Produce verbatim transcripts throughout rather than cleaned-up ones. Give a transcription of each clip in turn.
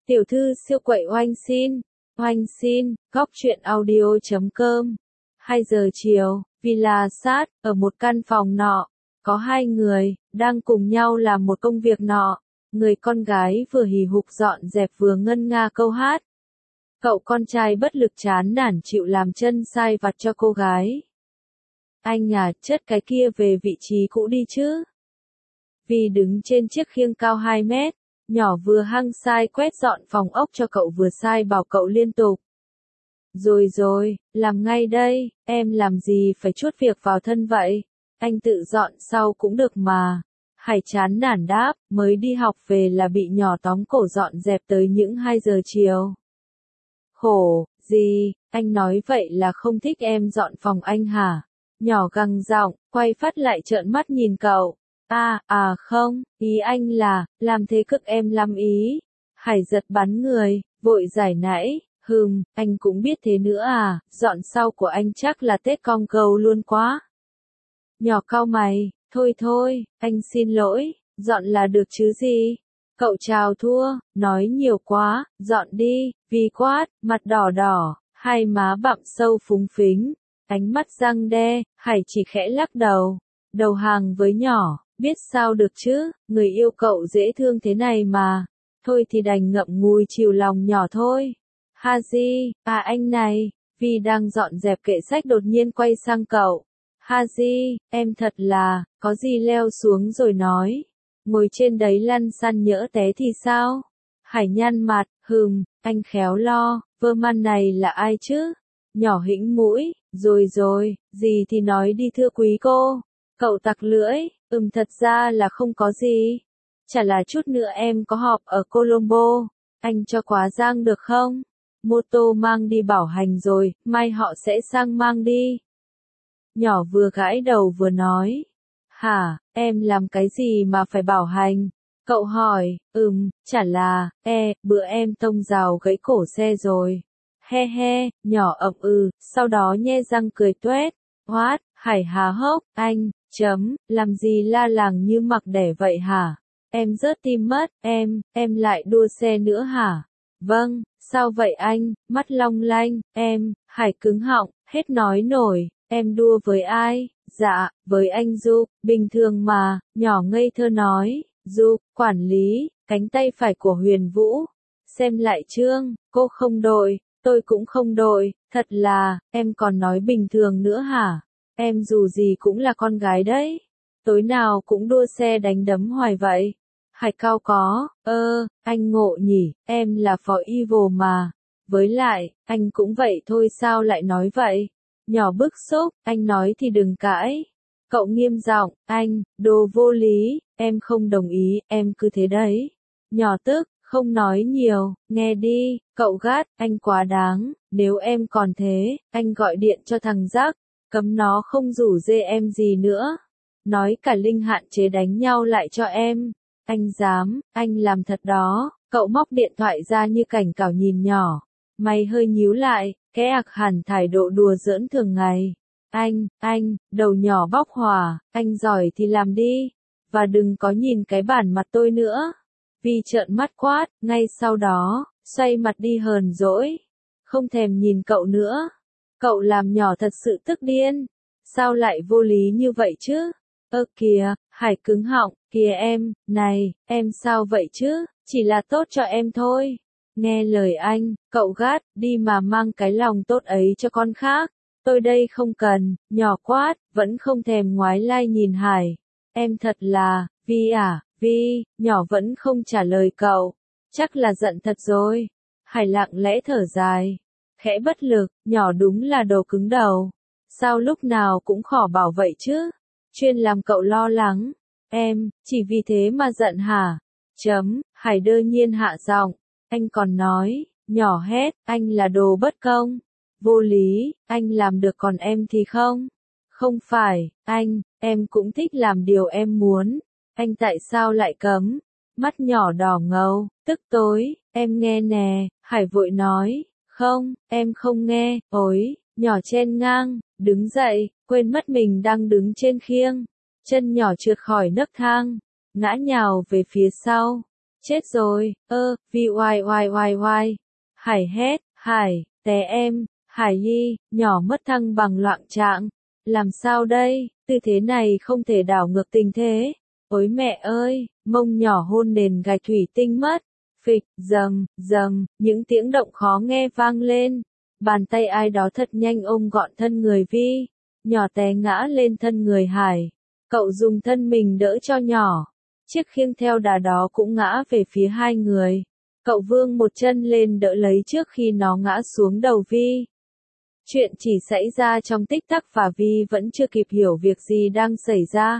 Tiểu thư siêu quậy oanh xin, oanh xin, góc truyện audio chấm com. hai giờ chiều, Villa Sát, ở một căn phòng nọ, có hai người, đang cùng nhau làm một công việc nọ. Người con gái vừa hì hục dọn dẹp vừa ngân nga câu hát. Cậu con trai bất lực chán nản chịu làm chân sai vặt cho cô gái. Anh à, chất cái kia về vị trí cũ đi chứ. Vì đứng trên chiếc khiêng cao hai mét, nhỏ vừa hăng sai quét dọn phòng ốc cho cậu vừa sai bảo cậu liên tục. Rồi rồi, làm ngay đây, em làm gì phải chuốt việc vào thân vậy, anh tự dọn sau cũng được mà. Hải chán nản đáp, mới đi học về là bị nhỏ tóm cổ dọn dẹp tới những hai giờ chiều. Khổ, gì, anh nói vậy là không thích em dọn phòng anh hả? Nhỏ gằn giọng, quay phát lại trợn mắt nhìn cậu. À, à không, ý anh là, làm thế cực em lắm ý. Hải giật bắn người, vội giải nãy, hừm, anh cũng biết thế nữa à, dọn sau của anh chắc là Tết con gâu luôn quá. Nhỏ cau mày, thôi thôi, anh xin lỗi, dọn là được chứ gì. Cậu chào thua, nói nhiều quá, dọn đi, vì quát, mặt đỏ đỏ, hai má bặm sâu phúng phính, ánh mắt răng đe, Hải chỉ khẽ lắc đầu, đầu hàng với nhỏ. Biết sao được chứ, người yêu cậu dễ thương thế này mà. Thôi thì đành ngậm ngùi chiều lòng nhỏ thôi. Haji, à anh này, vì đang dọn dẹp kệ sách đột nhiên quay sang cậu. Haji, em thật là, có gì leo xuống rồi nói. Ngồi trên đấy lăn xăn nhỡ té thì sao? Hải nhăn mặt, hừm, anh khéo lo, vơ man này là ai chứ? Nhỏ hĩnh mũi, rồi rồi, gì thì nói đi thưa quý cô. Cậu tặc lưỡi, ừm thật ra là không có gì. Chả là chút nữa em có họp ở Colombo, anh cho quá giang được không? Mô tô mang đi bảo hành rồi, mai họ sẽ sang mang đi. Nhỏ vừa gãi đầu vừa nói. Hả, em làm cái gì mà phải bảo hành? Cậu hỏi, ừm, chả là, e, bữa em tông rào gãy cổ xe rồi. He he, nhỏ ậm ừ, sau đó nhe răng cười tuét. What, Hải há hốc, anh, chấm, làm gì la làng như mặc đẻ vậy hả? Em rớt tim mất, em, em lại đua xe nữa hả? Vâng, sao vậy anh, mắt long lanh, em, Hải cứng họng, hết nói nổi, em đua với ai? Dạ, với anh Dục, bình thường mà, nhỏ ngây thơ nói, Dục, quản lý, cánh tay phải của Huyền Vũ. Xem lại chương, cô không đội, tôi cũng không đội, thật là, em còn nói bình thường nữa hả? Em dù gì cũng là con gái đấy. Tối nào cũng đua xe đánh đấm hoài vậy. Hải cao có, ơ, anh ngộ nhỉ, em là phó evil mà. Với lại, anh cũng vậy thôi sao lại nói vậy? Nhỏ bức xúc, anh nói thì đừng cãi. Cậu nghiêm giọng, anh, đồ vô lý, em không đồng ý, em cứ thế đấy. Nhỏ tức, không nói nhiều, nghe đi, cậu gắt, anh quá đáng, nếu em còn thế, anh gọi điện cho thằng Jack. Cấm nó không rủ dê em gì nữa. Nói cả Linh hạn chế đánh nhau lại cho em. Anh dám, anh làm thật đó. Cậu móc điện thoại ra như cảnh cảo nhìn nhỏ. Mày hơi nhíu lại, cái ạc hẳn thái độ đùa giỡn thường ngày. Anh, anh, đầu nhỏ bóc hỏa, anh giỏi thì làm đi. Và đừng có nhìn cái bản mặt tôi nữa. Vì trợn mắt quát, ngay sau đó, xoay mặt đi hờn dỗi. Không thèm nhìn cậu nữa. Cậu làm nhỏ thật sự tức điên. Sao lại vô lý như vậy chứ? Ơ kìa, Hải cứng họng, kìa em, này, em sao vậy chứ? Chỉ là tốt cho em thôi. Nghe lời anh, cậu gắt, đi mà mang cái lòng tốt ấy cho con khác. Tôi đây không cần, nhỏ quát, vẫn không thèm ngoái lai nhìn Hải. Em thật là, Vi à, Vi, nhỏ vẫn không trả lời cậu. Chắc là giận thật rồi. Hải lặng lẽ thở dài. Khẽ bất lực, nhỏ đúng là đồ cứng đầu. Sao lúc nào cũng khỏ bảo vậy chứ? Chuyên làm cậu lo lắng. Em, chỉ vì thế mà giận hả? Chấm, Hải đơ nhiên hạ giọng. Anh còn nói, nhỏ hét, anh là đồ bất công. Vô lý, anh làm được còn em thì không. Không phải, anh, em cũng thích làm điều em muốn. Anh tại sao lại cấm? Mắt nhỏ đỏ ngầu, tức tối, em nghe nè, Hải vội nói. Không, em không nghe, ối, nhỏ chen ngang, đứng dậy, quên mất mình đang đứng trên khiêng. Chân nhỏ trượt khỏi nấc thang, ngã nhào về phía sau. chết rồi, ơ, vi oai oai oai oai. Hải hét, Hải, té em, Hải Nhi, nhỏ mất thăng bằng loạng trạng. Làm sao đây, tư thế này không thể đảo ngược tình thế. Ôi mẹ ơi, mông nhỏ hôn nền gạch thủy tinh mất. Phịch, dầm, dầm, những tiếng động khó nghe vang lên. Bàn tay ai đó thật nhanh ôm gọn thân người Vi. Nhỏ té ngã lên thân người Hải. Cậu dùng thân mình đỡ cho nhỏ. Chiếc khiêng theo đà đó cũng ngã về phía hai người. Cậu vươn một chân lên đỡ lấy trước khi nó ngã xuống đầu Vi. Chuyện chỉ xảy ra trong tích tắc và Vi vẫn chưa kịp hiểu việc gì đang xảy ra.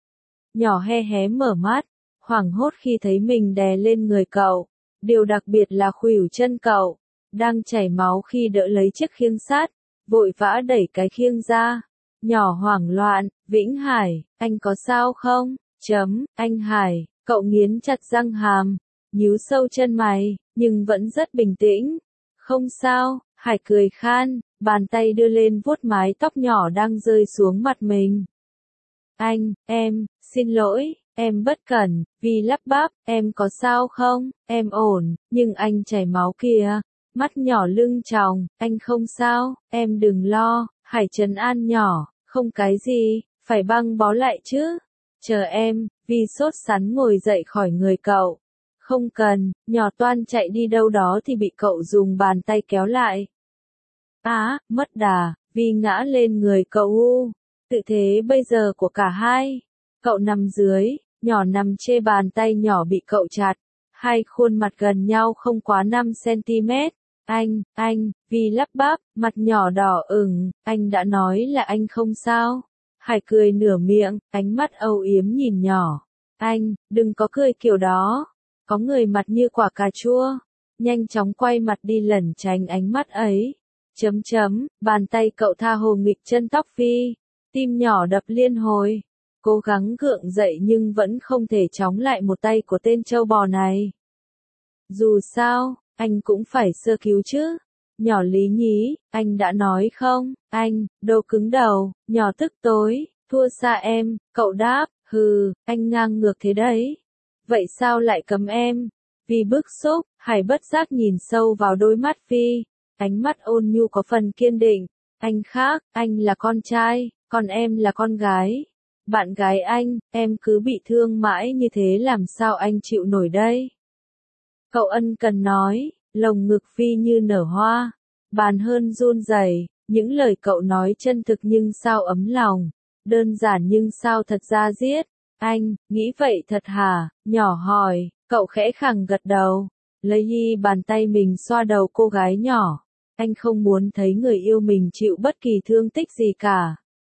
Nhỏ he hé mở mắt, hoảng hốt khi thấy mình đè lên người cậu. Điều đặc biệt là khuỷu chân cậu, đang chảy máu khi đỡ lấy chiếc khiêng sắt, vội vã đẩy cái khiêng ra. Nhỏ hoảng loạn, Vĩnh Hải, anh có sao không? Chấm, anh Hải, cậu nghiến chặt răng hàm, nhíu sâu chân mày, nhưng vẫn rất bình tĩnh. Không sao, Hải cười khan, bàn tay đưa lên vuốt mái tóc nhỏ đang rơi xuống mặt mình. Anh, em, xin lỗi, em bất cẩn, Vi lắp bắp, em có sao không, em ổn, nhưng anh chảy máu kìa. Mắt nhỏ lưng tròng, anh không sao, em đừng lo, Hải trấn an nhỏ, không cái gì, phải băng bó lại chứ. Chờ em, Vi sốt sắn ngồi dậy khỏi người cậu. Không cần, nhỏ toan chạy đi đâu đó thì bị cậu dùng bàn tay kéo lại. Á, à, mất đà, Vi ngã lên người cậu u. Tự thế bây giờ của cả hai. Cậu nằm dưới, nhỏ nằm chê bàn tay nhỏ bị cậu chặt. Hai khuôn mặt gần nhau không quá năm xăng-ti-mét. Anh, anh, Vi lắp bắp, mặt nhỏ đỏ ửng, anh đã nói là anh không sao. Hải cười nửa miệng, ánh mắt âu yếm nhìn nhỏ. Anh, đừng có cười kiểu đó. Có người mặt như quả cà chua. Nhanh chóng quay mặt đi lẩn tránh ánh mắt ấy. Chấm chấm, bàn tay cậu tha hồ nghịch chân tóc Vi. Tim nhỏ đập liên hồi. Cố gắng gượng dậy nhưng vẫn không thể chống lại một tay của tên trâu bò này. Dù sao, anh cũng phải sơ cứu chứ. Nhỏ lý nhí, anh đã nói không, anh, đồ cứng đầu, nhỏ tức tối, thua xa em, cậu đáp, hừ, anh ngang ngược thế đấy. Vậy sao lại cấm em? Vi bức xúc, Hải bất giác nhìn sâu vào đôi mắt Vi, ánh mắt ôn nhu có phần kiên định. Anh khác, anh là con trai, còn em là con gái. Bạn gái anh, em cứ bị thương mãi như thế làm sao anh chịu nổi đây? Cậu ân cần nói, lồng ngực Vi như nở hoa, bàn hơn run rẩy, những lời cậu nói chân thực nhưng sao ấm lòng, đơn giản nhưng sao thật da diết. Anh, nghĩ vậy thật hả? Nhỏ hỏi, cậu khẽ khàng gật đầu, lấy đi bàn tay mình xoa đầu cô gái nhỏ. Anh không muốn thấy người yêu mình chịu bất kỳ thương tích gì cả.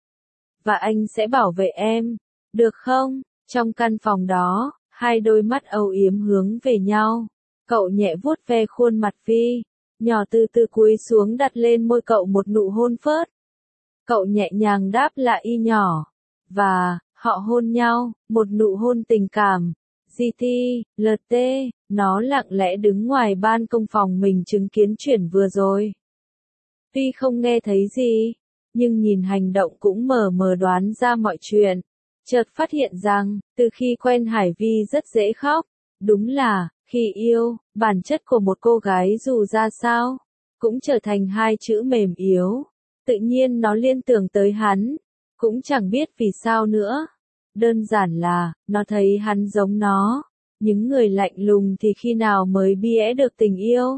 Và anh sẽ bảo vệ em, được không? Trong căn phòng đó, hai đôi mắt âu yếm hướng về nhau. Cậu nhẹ vuốt ve khuôn mặt Vi, nhỏ từ từ cúi xuống đặt lên môi cậu một nụ hôn phớt. Cậu nhẹ nhàng đáp lại y nhỏ, và họ hôn nhau, một nụ hôn tình cảm. giê tê, lờ tê, nó lặng lẽ đứng ngoài ban công phòng mình chứng kiến chuyện vừa rồi. Tuy không nghe thấy gì, nhưng nhìn hành động cũng mờ mờ đoán ra mọi chuyện. Chợt phát hiện rằng, từ khi quen Hải Vi rất dễ khóc. Đúng là, khi yêu, bản chất của một cô gái dù ra sao, cũng trở thành hai chữ mềm yếu. Tự nhiên nó liên tưởng tới hắn, cũng chẳng biết vì sao nữa. Đơn giản là, nó thấy hắn giống nó. Những người lạnh lùng thì khi nào mới bẽ được tình yêu?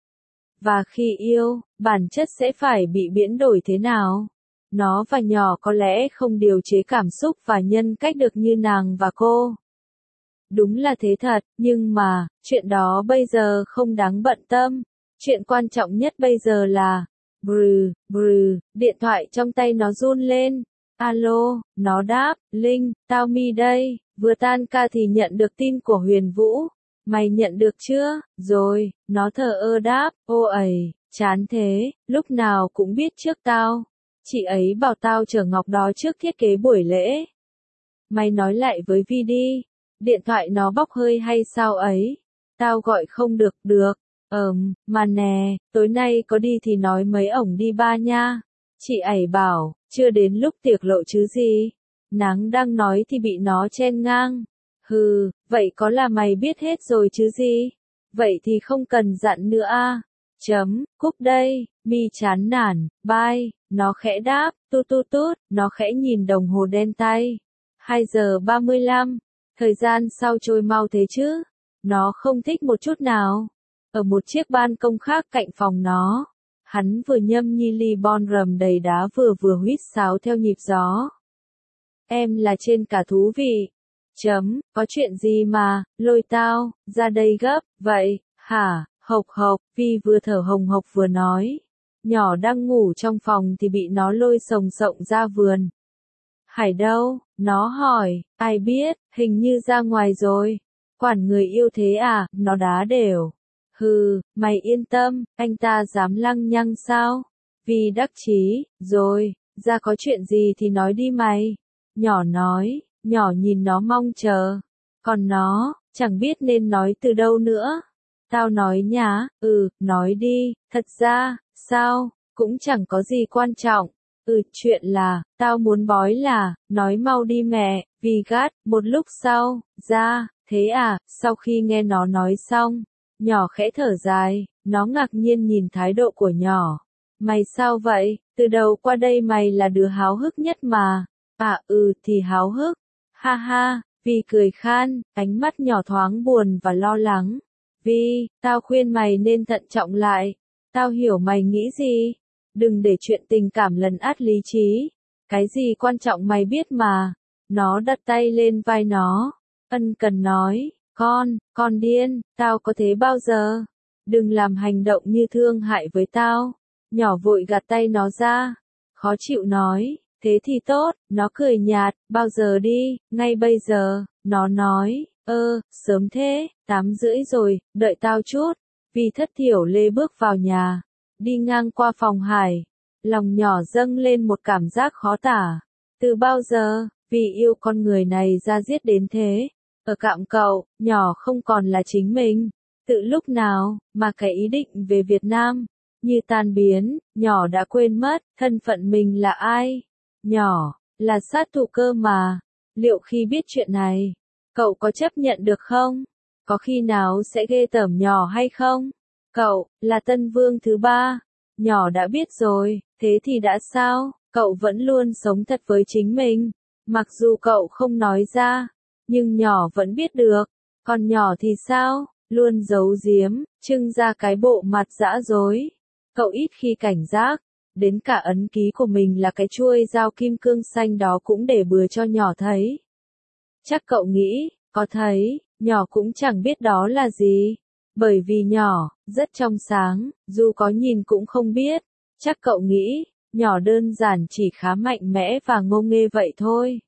Và khi yêu, bản chất sẽ phải bị biến đổi thế nào? Nó và nhỏ có lẽ không điều chế cảm xúc và nhân cách được như nàng và cô. Đúng là thế thật, nhưng mà, chuyện đó bây giờ không đáng bận tâm. Chuyện quan trọng nhất bây giờ là, brừ, brừ, điện thoại trong tay nó run lên. Alo, nó đáp, Linh, tao Mi đây, vừa tan ca thì nhận được tin của Huyền Vũ. Mày nhận được chưa? Rồi, nó thờ ơ đáp, ô ầy, chán thế, lúc nào cũng biết trước tao. Chị ấy bảo tao chở Ngọc đó trước thiết kế buổi lễ. Mày nói lại với Vi đi. Điện thoại nó bóc hơi hay sao ấy? Tao gọi không được, được. Ờm, mà nè, tối nay có đi thì nói mấy ổng đi ba nha. Chị ấy bảo, chưa đến lúc tiệc lộ chứ gì. Nắng đang nói thì bị nó chen ngang. Hừ, vậy có là mày biết hết rồi chứ gì? Vậy thì không cần dặn nữa a. Chấm, cúp đây, Mi chán nản, bye, nó khẽ đáp, tút tút tút, nó khẽ nhìn đồng hồ đen tay. hai giờ ba mươi lăm, thời gian sao trôi mau thế chứ? Nó không thích một chút nào. Ở một chiếc ban công khác cạnh phòng nó, hắn vừa nhâm nhi ly bon rầm đầy đá vừa vừa huýt sáo theo nhịp gió. Em là trên cả thú vị. Chấm, có chuyện gì mà, lôi tao, ra đây gấp, vậy, hả, hộc hộc, Vi vừa thở hồng hộc vừa nói. Nhỏ đang ngủ trong phòng thì bị nó lôi sồng sộng ra vườn. Hải đâu? Nó hỏi, ai biết, hình như ra ngoài rồi. Quản người yêu thế à, nó đá đều. Hừ, mày yên tâm, anh ta dám lăng nhăng sao? Vi đắc chí, rồi, ra có chuyện gì thì nói đi mày. Nhỏ nói, nhỏ nhìn nó mong chờ. Còn nó, chẳng biết nên nói từ đâu nữa. Tao nói nhá, ừ, nói đi, thật ra, sao, cũng chẳng có gì quan trọng. Ừ, chuyện là, tao muốn bói là, nói mau đi mẹ, Vi gắt, một lúc sau, ra, thế à, sau khi nghe nó nói xong, nhỏ khẽ thở dài, nó ngạc nhiên nhìn thái độ của nhỏ. Mày sao vậy, từ đầu qua đây mày là đứa háo hức nhất mà. À ừ thì háo hức, ha ha, Vi cười khan, ánh mắt nhỏ thoáng buồn và lo lắng. Vi, tao khuyên mày nên thận trọng lại, tao hiểu mày nghĩ gì, đừng để chuyện tình cảm lấn át lý trí, cái gì quan trọng mày biết mà. Nó đặt tay lên vai nó, ân cần nói, con, con điên, tao có thế bao giờ, đừng làm hành động như thương hại với tao. Nhỏ vội gạt tay nó ra, khó chịu nói. Thế thì tốt, nó cười nhạt, bao giờ đi, ngay bây giờ, nó nói, ơ, sớm thế, tám rưỡi rồi, đợi tao chút. Vi thất thiểu lê bước vào nhà, đi ngang qua phòng Hải, lòng nhỏ dâng lên một cảm giác khó tả. Từ bao giờ, vì yêu con người này ra giết đến thế, ở cạm cậu, nhỏ không còn là chính mình. Tự lúc nào, mà cái ý định về Việt Nam, như tan biến, nhỏ đã quên mất, thân phận mình là ai. Nhỏ, là sát thủ cơ mà. Liệu khi biết chuyện này, cậu có chấp nhận được không? Có khi nào sẽ ghê tởm nhỏ hay không? Cậu, là tân vương thứ ba. Nhỏ đã biết rồi, thế thì đã sao? Cậu vẫn luôn sống thật với chính mình. Mặc dù cậu không nói ra, nhưng nhỏ vẫn biết được. Còn nhỏ thì sao? Luôn giấu giếm, trưng ra cái bộ mặt dã dối. Cậu ít khi cảnh giác. Đến cả ấn ký của mình là cái chuôi dao kim cương xanh đó cũng để bừa cho nhỏ thấy. Chắc cậu nghĩ, có thấy, nhỏ cũng chẳng biết đó là gì. Bởi vì nhỏ, rất trong sáng, dù có nhìn cũng không biết. Chắc cậu nghĩ, nhỏ đơn giản chỉ khá mạnh mẽ và ngô nghê vậy thôi.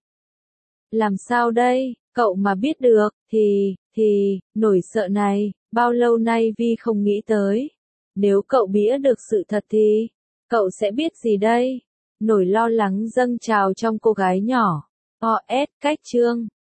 Làm sao đây, cậu mà biết được, thì, thì, nỗi sợ này, bao lâu nay Vi không nghĩ tới. Nếu cậu bĩa được sự thật thì, cậu sẽ biết gì đây? Nỗi lo lắng dâng trào trong cô gái nhỏ. o ét cách chương